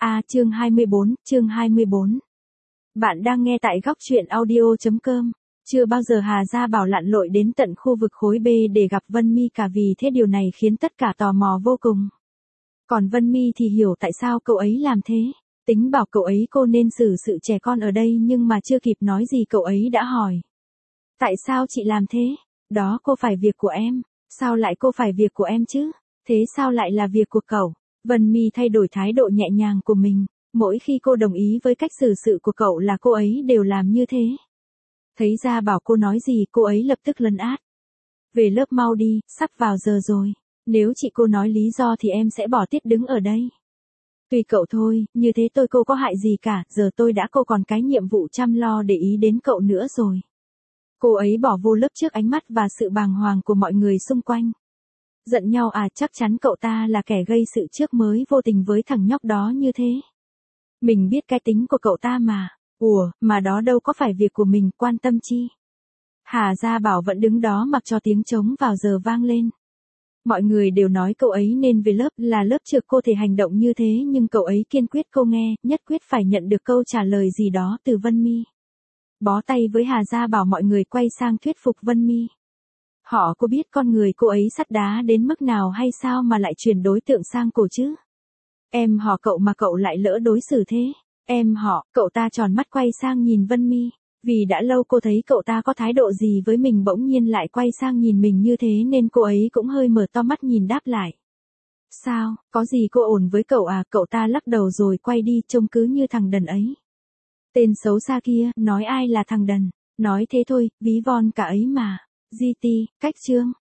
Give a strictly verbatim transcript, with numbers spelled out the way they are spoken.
À chương hai mươi bốn, chương hai mươi bốn. Bạn đang nghe tại góc truyện audio.com. Chưa bao giờ Hà Gia Bảo lặn lội đến tận khu vực khối B để gặp Vân Mi cả, vì thế điều này khiến tất cả tò mò vô cùng. Còn Vân Mi thì hiểu tại sao cậu ấy làm thế. Tính bảo cậu ấy cô nên xử sự trẻ con ở đây, nhưng mà chưa kịp nói gì cậu ấy đã hỏi. Tại sao chị làm thế? Đó cô phải việc của em. Sao lại cô phải việc của em chứ? Thế sao lại là việc của cậu? Vân Mi thay đổi thái độ nhẹ nhàng của mình. Mỗi khi cô đồng ý với cách xử sự của cậu là cô ấy đều làm như thế. Thấy Gia Bảo cô nói gì cô ấy lập tức lấn át. Về lớp mau đi, sắp vào giờ rồi. Nếu chị cô nói lý do thì em sẽ bỏ tiết đứng ở đây. Tùy cậu thôi, như thế tôi cô có hại gì cả, giờ tôi đã cô còn cái nhiệm vụ chăm lo để ý đến cậu nữa rồi. Cô ấy bỏ vô lớp trước ánh mắt và sự bàng hoàng của mọi người xung quanh. Giận nhau à? Chắc chắn cậu ta là kẻ gây sự trước mới vô tình với thằng nhóc đó như thế. Mình biết cái tính của cậu ta mà. Ủa, mà đó đâu có phải việc của mình, quan tâm chi. Hà Gia Bảo vẫn đứng đó mặc cho tiếng trống vào giờ vang lên. Mọi người đều nói cậu ấy nên về lớp, là lớp trượt cô thể hành động như thế, nhưng cậu ấy kiên quyết cô nghe, nhất quyết phải nhận được câu trả lời gì đó từ Vân Mi. Bó tay với Hà Gia Bảo, mọi người quay sang thuyết phục Vân Mi. Họ có biết con người cô ấy sắt đá đến mức nào hay sao mà lại chuyển đối tượng sang cô chứ? Em họ cậu mà cậu lại lỡ đối xử thế. Em họ, cậu ta tròn mắt quay sang nhìn Vân Mi. Vì đã lâu cô thấy cậu ta có thái độ gì với mình bỗng nhiên lại quay sang nhìn mình như thế nên cô ấy cũng hơi mở to mắt nhìn đáp lại. Sao, có gì cô ổn với cậu à? Cậu ta lắc đầu rồi quay đi, trông cứ như thằng đần ấy. Tên xấu xa kia, nói ai là thằng đần? Nói thế thôi, ví von cả ấy mà. giê tê, cách chương.